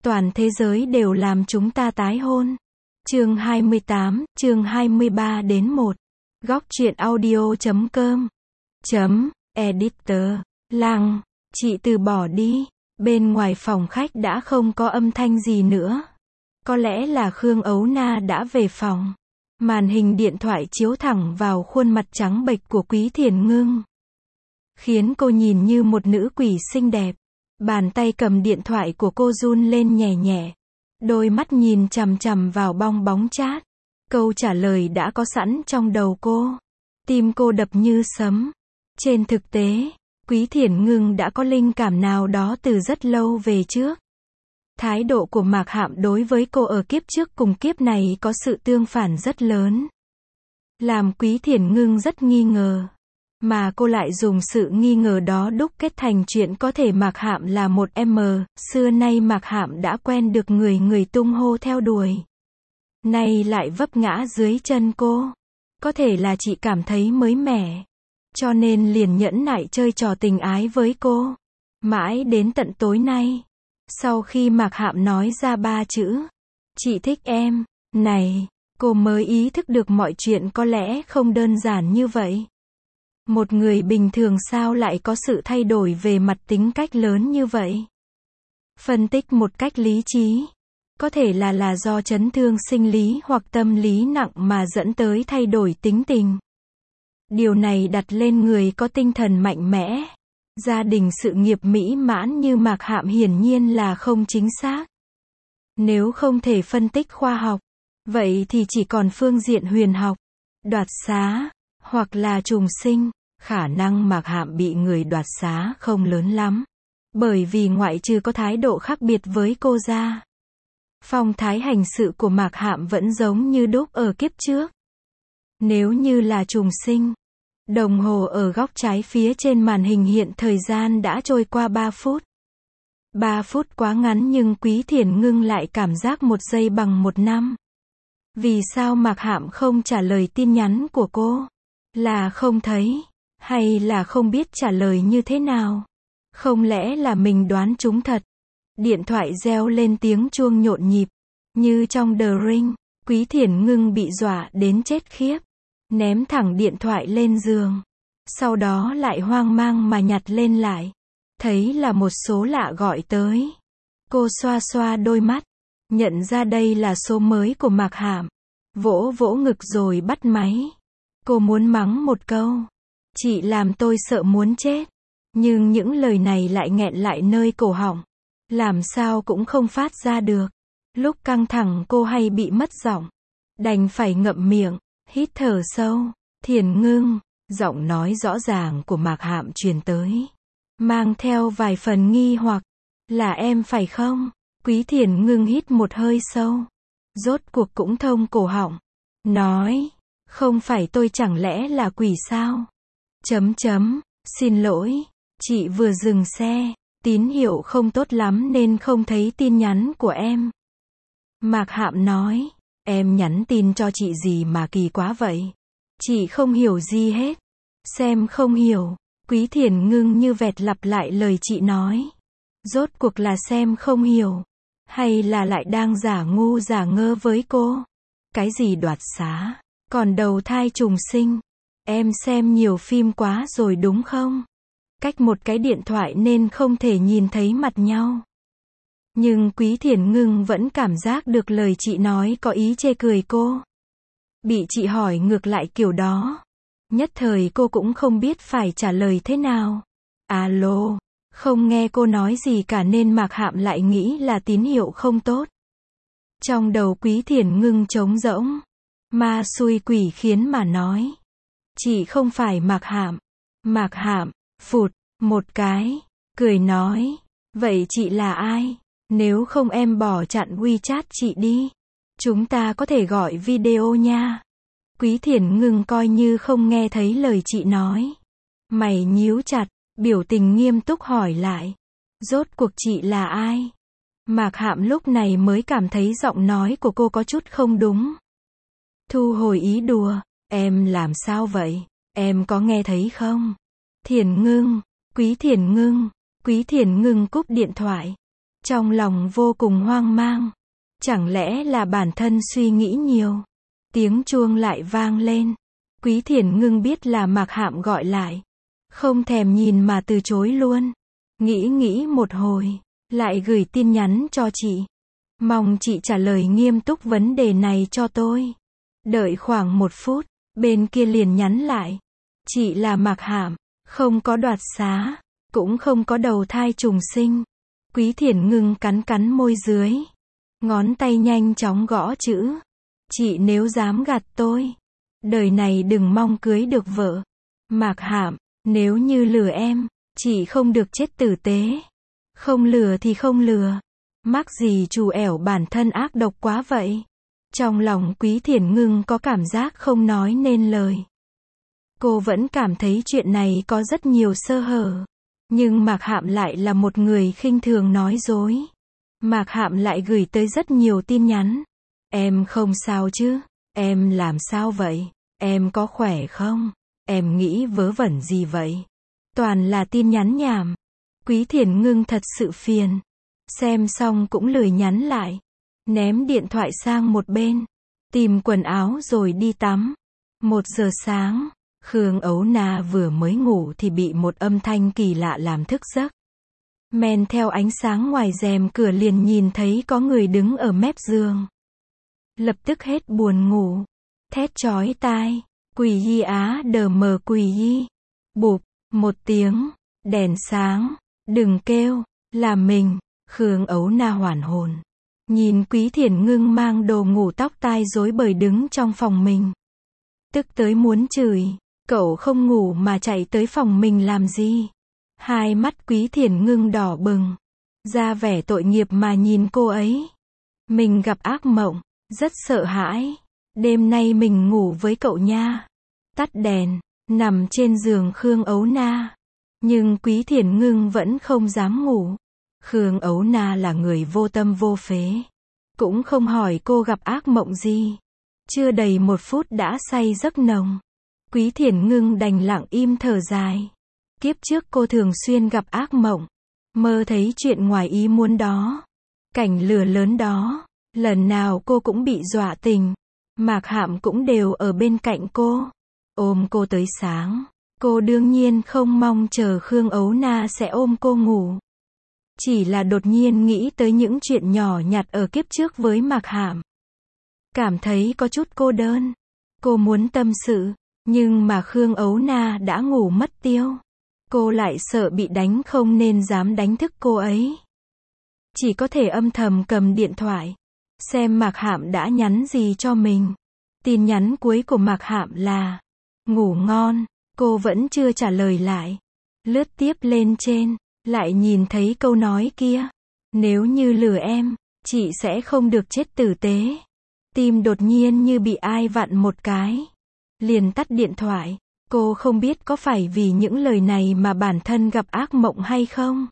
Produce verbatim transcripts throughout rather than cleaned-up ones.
Toàn thế giới đều làm chúng ta tái hôn. Chương hai mươi tám, chương hai mươi ba đến một. Góc truyện audio chấm com. Chấm, editor. Lăng, chị từ bỏ đi. Bên ngoài phòng khách đã không có âm thanh gì nữa. Có lẽ là Khương Ấu Na đã về phòng. Màn hình điện thoại chiếu thẳng vào khuôn mặt trắng bệch của Quý Thiền Ngưng, khiến cô nhìn như một nữ quỷ xinh đẹp. Bàn tay cầm điện thoại của cô run lên nhẹ nhẹ. Đôi mắt nhìn chằm chằm vào bong bóng chat. Câu trả lời đã có sẵn trong đầu cô. Tim cô đập như sấm. Trên thực tế, Quý Thiền Ngưng đã có linh cảm nào đó từ rất lâu về trước. Thái độ của Mạc Hạm đối với cô ở kiếp trước cùng kiếp này có sự tương phản rất lớn, làm Quý Thiền Ngưng rất nghi ngờ. Mà cô lại dùng sự nghi ngờ đó đúc kết thành chuyện có thể Mạc Hạm là một em. Xưa nay Mạc Hạm đã quen được người người tung hô theo đuổi, nay lại vấp ngã dưới chân cô. Có thể là chị cảm thấy mới mẻ, cho nên liền nhẫn nại chơi trò tình ái với cô. Mãi đến tận tối nay, sau khi Mạc Hạm nói ra ba chữ "chị thích em" này, cô mới ý thức được mọi chuyện có lẽ không đơn giản như vậy. Một người bình thường sao lại có sự thay đổi về mặt tính cách lớn như vậy? Phân tích một cách lý trí, có thể là là do chấn thương sinh lý hoặc tâm lý nặng mà dẫn tới thay đổi tính tình. Điều này đặt lên người có tinh thần mạnh mẽ, gia đình sự nghiệp mỹ mãn như Mạc Hạm hiển nhiên là không chính xác. Nếu không thể phân tích khoa học, vậy thì chỉ còn phương diện huyền học, đoạt xá, hoặc là trùng sinh. Khả năng Mạc Hạm bị người đoạt xá không lớn lắm, bởi vì ngoại trừ có thái độ khác biệt với cô ra, phong thái hành sự của Mạc Hạm vẫn giống như đúc ở kiếp trước. Nếu như là trùng sinh, đồng hồ ở góc trái phía trên màn hình hiện thời gian đã trôi qua ba phút. ba phút quá ngắn nhưng Quý Thiền Ngưng lại cảm giác một giây bằng một năm. Vì sao Mạc Hạm không trả lời tin nhắn của cô? Là không thấy, hay là không biết trả lời như thế nào? Không lẽ là mình đoán trúng thật? Điện thoại reo lên tiếng chuông nhộn nhịp, như trong The Ring. Quý Thiền Ngưng bị dọa đến chết khiếp, ném thẳng điện thoại lên giường. Sau đó lại hoang mang mà nhặt lên lại, thấy là một số lạ gọi tới. Cô xoa xoa đôi mắt, nhận ra đây là số mới của Mạc Hạm. Vỗ vỗ ngực rồi bắt máy. Cô muốn mắng một câu: "Chị làm tôi sợ muốn chết." Nhưng những lời này lại nghẹn lại nơi cổ họng, làm sao cũng không phát ra được. Lúc căng thẳng cô hay bị mất giọng, đành phải ngậm miệng, hít thở sâu. "Thiền Ngưng." Giọng nói rõ ràng của Mạc Hạm truyền tới, mang theo vài phần nghi hoặc. "Là em phải không?" Quý Thiền Ngưng hít một hơi sâu, rốt cuộc cũng thông cổ họng, nói: "Không phải tôi, chẳng lẽ là quỷ sao?" Chấm chấm, "Xin lỗi, chị vừa dừng xe, tín hiệu không tốt lắm nên không thấy tin nhắn của em." Mạc Hạm nói: "Em nhắn tin cho chị gì mà kỳ quá vậy? Chị không hiểu gì hết." "Xem không hiểu." Quý Thiền Ngưng như vẹt lặp lại lời chị nói. Rốt cuộc là xem không hiểu, hay là lại đang giả ngu giả ngơ với cô? Cái gì đoạt xá, còn đầu thai trùng sinh? Em xem nhiều phim quá rồi đúng không? Cách một cái điện thoại nên không thể nhìn thấy mặt nhau. Nhưng Quý Thiền Ngưng vẫn cảm giác được lời chị nói có ý chê cười cô. Bị chị hỏi ngược lại kiểu đó, nhất thời cô cũng không biết phải trả lời thế nào. Alo, không nghe cô nói gì cả nên Mạc Hạm lại nghĩ là tín hiệu không tốt. Trong đầu Quý Thiền Ngưng trống rỗng, ma xui quỷ khiến mà nói: "Chị không phải Mạc Hạm." Mạc Hạm phụt một cái, cười nói: "Vậy chị là ai? Nếu không em bỏ chặn WeChat chị đi. Chúng ta có thể gọi video nha." Quý Thiền Ngưng coi như không nghe thấy lời chị nói. Mày nhíu chặt, biểu tình nghiêm túc hỏi lại: "Rốt cuộc chị là ai?" Mạc Hạm lúc này mới cảm thấy giọng nói của cô có chút không đúng. Thu hồi ý đùa: "Em làm sao vậy? Em có nghe thấy không?" "Thiền Ngưng." "Quý Thiền Ngưng." Quý Thiền Ngưng cúp điện thoại. Trong lòng vô cùng hoang mang. Chẳng lẽ là bản thân suy nghĩ nhiều? Tiếng chuông lại vang lên. Quý Thiển Ngưng biết là Mạc Hạm gọi lại. Không thèm nhìn mà từ chối luôn. Nghĩ nghĩ một hồi, lại gửi tin nhắn cho chị. Mong chị trả lời nghiêm túc vấn đề này cho tôi. Đợi khoảng một phút, bên kia liền nhắn lại. Chị là Mạc Hạm, không có đoạt xá, cũng không có đầu thai trùng sinh. Quý Thiển Ngưng cắn cắn môi dưới. Ngón tay nhanh chóng gõ chữ. Chị nếu dám gạt tôi, đời này đừng mong cưới được vợ. Mạc Hạm, nếu như lừa em, chị không được chết tử tế. Không lừa thì không lừa. Mắc gì trù ẻo bản thân ác độc quá vậy. Trong lòng Quý Thiển Ngưng có cảm giác không nói nên lời. Cô vẫn cảm thấy chuyện này có rất nhiều sơ hở. Nhưng Mạc Hạm lại là một người khinh thường nói dối. Mạc Hạm lại gửi tới rất nhiều tin nhắn. Em không sao chứ? Em làm sao vậy? Em có khỏe không? Em nghĩ vớ vẩn gì vậy? Toàn là tin nhắn nhảm. Quý Thiển Ngưng thật sự phiền. Xem xong cũng lười nhắn lại. Ném điện thoại sang một bên. Tìm quần áo rồi đi tắm. Một giờ sáng, Khương Ấu Na vừa mới ngủ thì bị một âm thanh kỳ lạ làm thức giấc. Men theo ánh sáng ngoài rèm cửa liền nhìn thấy có người đứng ở mép giường. Lập tức hết buồn ngủ. Thét chói tai. Quỳ yi á đờ mờ quỳ yi. Bụp, một tiếng. Đèn sáng. Đừng kêu. Là mình. Khương Ấu Na hoàn hồn. Nhìn Quý Thiển Ngưng mang đồ ngủ tóc tai rối bời đứng trong phòng mình. Tức tới muốn chửi. Cậu không ngủ mà chạy tới phòng mình làm gì? Hai mắt Quý Thiển Ngưng đỏ bừng. Ra vẻ tội nghiệp mà nhìn cô ấy. Mình gặp ác mộng. Rất sợ hãi. Đêm nay mình ngủ với cậu nha. Tắt đèn. Nằm trên giường Khương Ấu Na. Nhưng Quý Thiển Ngưng vẫn không dám ngủ. Khương Ấu Na là người vô tâm vô phế. Cũng không hỏi cô gặp ác mộng gì. Chưa đầy một phút đã say giấc nồng. Quý Thiển Ngưng đành lặng im thở dài. Kiếp trước cô thường xuyên gặp ác mộng. Mơ thấy chuyện ngoài ý muốn đó. Cảnh lửa lớn đó. Lần nào cô cũng bị dọa tình. Mạc Hạm cũng đều ở bên cạnh cô. Ôm cô tới sáng. Cô đương nhiên không mong chờ Khương Ấu Na sẽ ôm cô ngủ. Chỉ là đột nhiên nghĩ tới những chuyện nhỏ nhặt ở kiếp trước với Mạc Hạm. Cảm thấy có chút cô đơn. Cô muốn tâm sự. Nhưng mà Khương Ấu Na đã ngủ mất tiêu. Cô lại sợ bị đánh không nên dám đánh thức cô ấy. Chỉ có thể âm thầm cầm điện thoại. Xem Mạc Hạm đã nhắn gì cho mình. Tin nhắn cuối của Mạc Hạm là ngủ ngon. Cô vẫn chưa trả lời lại. Lướt tiếp lên trên. Lại nhìn thấy câu nói kia. Nếu như lừa em, chị sẽ không được chết tử tế. Tim đột nhiên như bị ai vặn một cái. Liền tắt điện thoại. Cô không biết có phải vì những lời này mà bản thân gặp ác mộng hay không.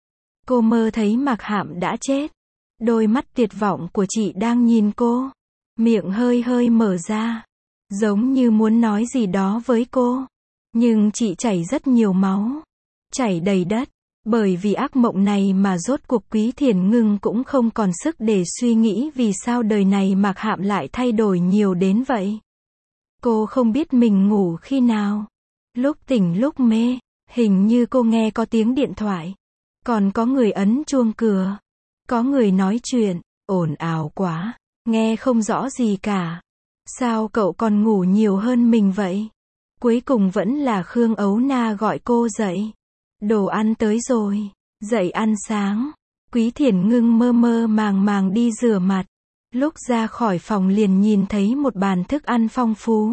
Cô mơ thấy Mạc Hạm đã chết. Đôi mắt tuyệt vọng của chị đang nhìn cô. Miệng hơi hơi mở ra. Giống như muốn nói gì đó với cô. Nhưng chị chảy rất nhiều máu. Chảy đầy đất. Bởi vì ác mộng này mà rốt cuộc Quý Thiển Ngưng cũng không còn sức để suy nghĩ vì sao đời này Mạc Hạm lại thay đổi nhiều đến vậy. Cô không biết mình ngủ khi nào. Lúc tỉnh lúc mê. Hình như cô nghe có tiếng điện thoại. Còn có người ấn chuông cửa. Có người nói chuyện. Ồn ào quá. Nghe không rõ gì cả. Sao cậu còn ngủ nhiều hơn mình vậy? Cuối cùng vẫn là Khương Ấu Na gọi cô dậy. Đồ ăn tới rồi. Dậy ăn sáng. Quý Thiển Ngưng mơ mơ màng màng đi rửa mặt. Lúc ra khỏi phòng liền nhìn thấy một bàn thức ăn phong phú.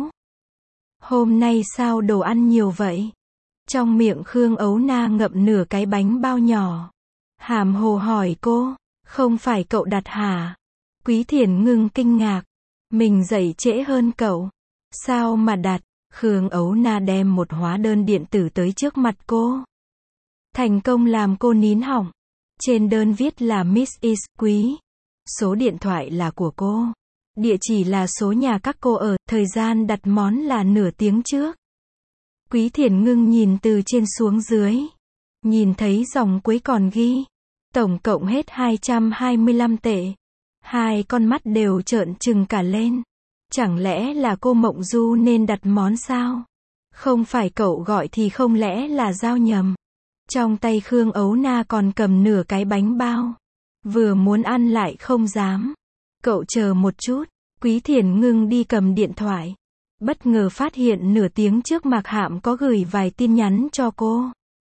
Hôm nay sao đồ ăn nhiều vậy? Trong miệng Khương Ấu Na ngậm nửa cái bánh bao nhỏ. Hàm hồ hỏi cô. Không phải cậu đặt hả? Quý Thiển Ngưng kinh ngạc. Mình dậy trễ hơn cậu. Sao mà đặt? Khương Ấu Na đem một hóa đơn điện tử tới trước mặt cô. Thành công làm cô nín họng. Trên đơn viết là Miss Is Quý. Số điện thoại là của cô. Địa chỉ là số nhà các cô ở. Thời gian đặt món là nửa tiếng trước. Quý Thiển Ngưng nhìn từ trên xuống dưới. Nhìn thấy dòng cuối còn ghi. Tổng cộng hết hai trăm hai mươi lăm tệ. Hai con mắt đều trợn trừng cả lên. Chẳng lẽ là cô Mộng Du nên đặt món sao? Không phải cậu gọi thì không lẽ là giao nhầm? Trong tay Khương Ấu Na còn cầm nửa cái bánh bao. Vừa muốn ăn lại không dám. Cậu chờ một chút. Quý Thiển Ngưng đi cầm điện thoại. Bất ngờ phát hiện nửa tiếng trước Mạc Hạm có gửi vài tin nhắn cho cô.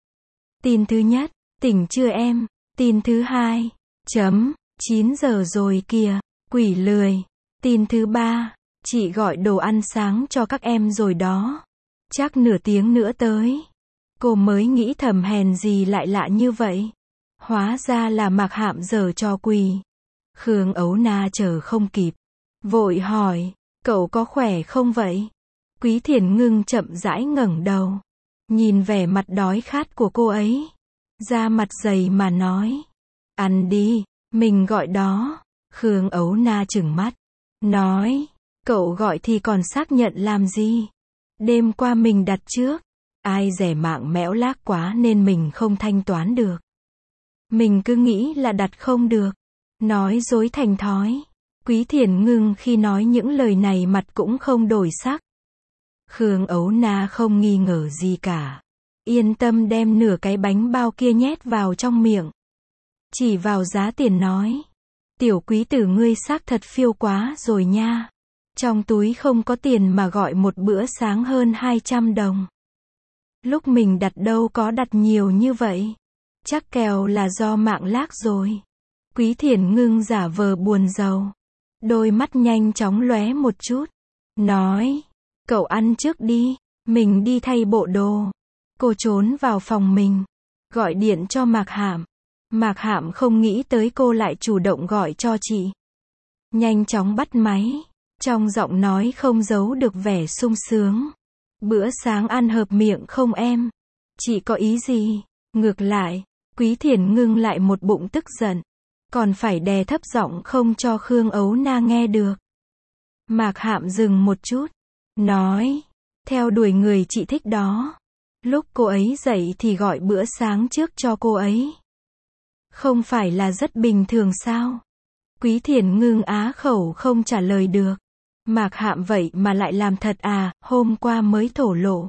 Tin thứ nhất, tỉnh chưa em? Tin thứ hai, chấm, chín giờ rồi kìa, quỷ lười. Tin thứ ba, chị gọi đồ ăn sáng cho các em rồi đó. Chắc nửa tiếng nữa tới. Cô mới nghĩ thầm hèn gì lại lạ như vậy. Hóa ra là Mạc Hạm giở trò quỷ. Khương Ấu Na chờ không kịp. Vội hỏi, cậu có khỏe không vậy? Quý Thiển Ngưng chậm rãi ngẩng đầu. Nhìn vẻ mặt đói khát của cô ấy. Da mặt dày mà nói. Ăn đi, mình gọi đó. Khương Ấu Na trừng mắt. Nói, cậu gọi thì còn xác nhận làm gì? Đêm qua mình đặt trước. Ai dè mạng mẽo lác quá nên mình không thanh toán được. Mình cứ nghĩ là đặt không được. Nói dối thành thói. Quý Thiển Ngưng khi nói những lời này mặt cũng không đổi sắc. Khương Ấu Na không nghi ngờ gì cả. Yên tâm đem nửa cái bánh bao kia nhét vào trong miệng. Chỉ vào giá tiền nói. Tiểu quý tử ngươi xác thật phiêu quá rồi nha. Trong túi không có tiền mà gọi một bữa sáng hơn hai trăm đồng. Lúc mình đặt đâu có đặt nhiều như vậy. Chắc kèo là do mạng lác rồi. Quý Thiển Ngưng giả vờ buồn rầu. Đôi mắt nhanh chóng lóe một chút. Nói, cậu ăn trước đi, mình đi thay bộ đồ. Cô trốn vào phòng mình. Gọi điện cho Mạc Hạm. Mạc Hạm không nghĩ tới cô lại chủ động gọi cho chị. Nhanh chóng bắt máy. Trong giọng nói không giấu được vẻ sung sướng. Bữa sáng ăn hợp miệng không em? Chị có ý gì? Ngược lại, Quý Thiển Ngưng lại một bụng tức giận. Còn phải đè thấp giọng không cho Khương Ấu Na nghe được. Mạc Hạm dừng một chút. Nói, theo đuổi người chị thích đó. Lúc cô ấy dậy thì gọi bữa sáng trước cho cô ấy. Không phải là rất bình thường sao? Quý Thiển Ngưng á khẩu không trả lời được. Mạc Hạm vậy mà lại làm thật à, hôm qua mới thổ lộ.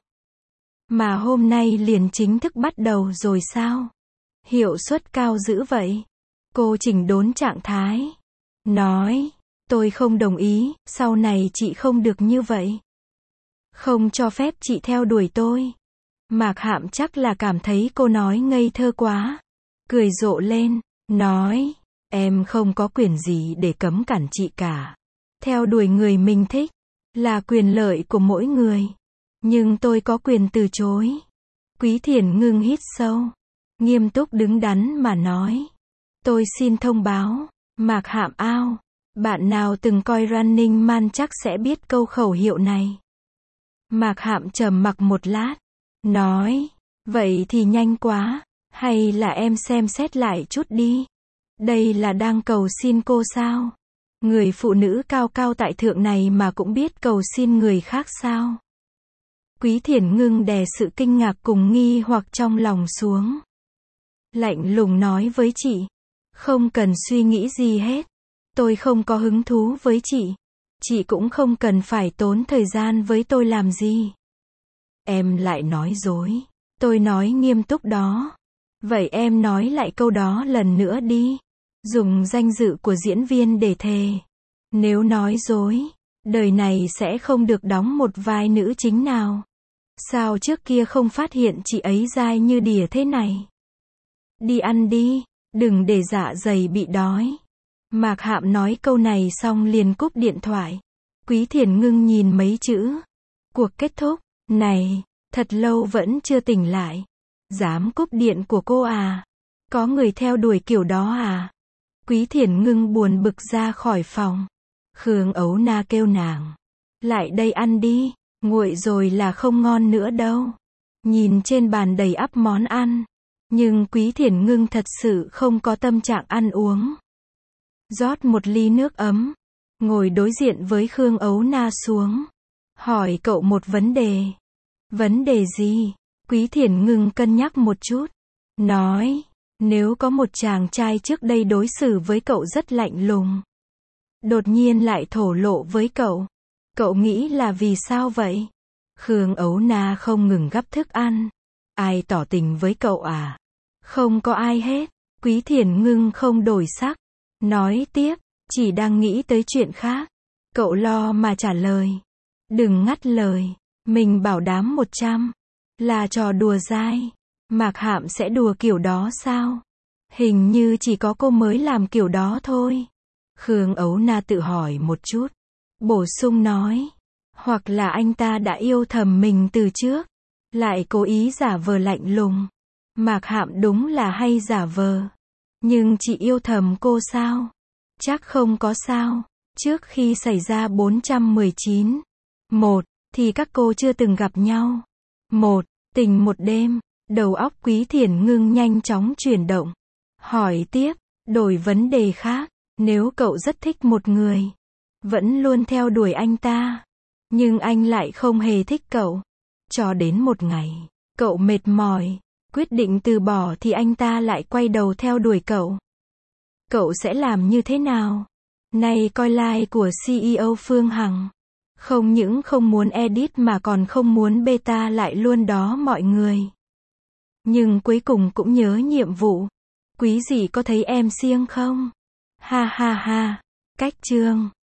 Mà hôm nay liền chính thức bắt đầu rồi sao? Hiệu suất cao dữ vậy. Cô chỉnh đốn trạng thái. Nói, tôi không đồng ý, sau này chị không được như vậy. Không cho phép chị theo đuổi tôi. Mạc Hạm chắc là cảm thấy cô nói ngây thơ quá. Cười rộ lên, nói, em không có quyền gì để cấm cản chị cả. Theo đuổi người mình thích, là quyền lợi của mỗi người. Nhưng tôi có quyền từ chối. Quý Thiển Ngưng hít sâu. Nghiêm túc đứng đắn mà nói. Tôi xin thông báo, Mạc Hạm ao. Bạn nào từng coi Running Man chắc sẽ biết câu khẩu hiệu này. Mạc Hạm trầm mặc một lát. Nói, vậy thì nhanh quá. Hay là em xem xét lại chút đi. Đây là đang cầu xin cô sao? Người phụ nữ cao cao tại thượng này mà cũng biết cầu xin người khác sao? Quý Thiển Ngưng đè sự kinh ngạc cùng nghi hoặc trong lòng xuống. Lạnh lùng nói với chị. Không cần suy nghĩ gì hết. Tôi không có hứng thú với chị. Chị cũng không cần phải tốn thời gian với tôi làm gì. Em lại nói dối. Tôi nói nghiêm túc đó. Vậy em nói lại câu đó lần nữa đi. Dùng danh dự của diễn viên để thề. Nếu nói dối, đời này sẽ không được đóng một vai nữ chính nào. Sao trước kia không phát hiện chị ấy dai như đỉa thế này? Đi ăn đi, đừng để dạ dày bị đói. Mạc Hạm nói câu này xong liền cúp điện thoại. Quý Thiển Ngưng nhìn mấy chữ. Cuộc kết thúc, này, thật lâu vẫn chưa tỉnh lại. Dám cúp điện của cô à? Có người theo đuổi kiểu đó à? Quý Thiển Ngưng buồn bực ra khỏi phòng. Khương Ấu Na kêu nàng. Lại đây ăn đi, nguội rồi là không ngon nữa đâu. Nhìn trên bàn đầy ắp món ăn. Nhưng Quý Thiển Ngưng thật sự không có tâm trạng ăn uống. Rót một ly nước ấm. Ngồi đối diện với Khương Ấu Na xuống. Hỏi cậu một vấn đề. Vấn đề gì? Quý Thiển Ngưng cân nhắc một chút. Nói, Nếu có một chàng trai trước đây đối xử với cậu rất lạnh lùng, đột nhiên lại thổ lộ với cậu, cậu nghĩ là vì sao vậy? Khương Ấu Na không ngừng gắp thức ăn. Ai tỏ tình với cậu à? Không có ai hết. Quý Thiển Ngưng không đổi sắc. Nói tiếp, chỉ đang nghĩ tới chuyện khác. Cậu lo mà trả lời. Đừng ngắt lời. Mình bảo đảm một trăm. Là trò đùa dai. Mạc Hạm sẽ đùa kiểu đó sao? Hình như chỉ có cô mới làm kiểu đó thôi. Khương Ấu Na tự hỏi một chút. Bổ sung nói. Hoặc là anh ta đã yêu thầm mình từ trước. Lại cố ý giả vờ lạnh lùng. Mạc Hạm đúng là hay giả vờ. Nhưng chị yêu thầm cô sao? Chắc không có sao. Trước khi xảy ra bốn trăm mười chín. Một, thì các cô chưa từng gặp nhau. Một, tình một đêm. Đầu óc Quý Thiển Ngưng nhanh chóng chuyển động. Hỏi tiếp, đổi vấn đề khác. Nếu cậu rất thích một người, vẫn luôn theo đuổi anh ta, nhưng anh lại không hề thích cậu. Cho đến một ngày, cậu mệt mỏi, quyết định từ bỏ thì anh ta lại quay đầu theo đuổi cậu. Cậu sẽ làm như thế nào? Này coi like của xê e ô Phương Hằng. Không những không muốn edit mà còn không muốn beta lại luôn đó mọi người. Nhưng cuối cùng cũng nhớ nhiệm vụ. Quý dị có thấy em siêng không? Ha ha ha. Cách chương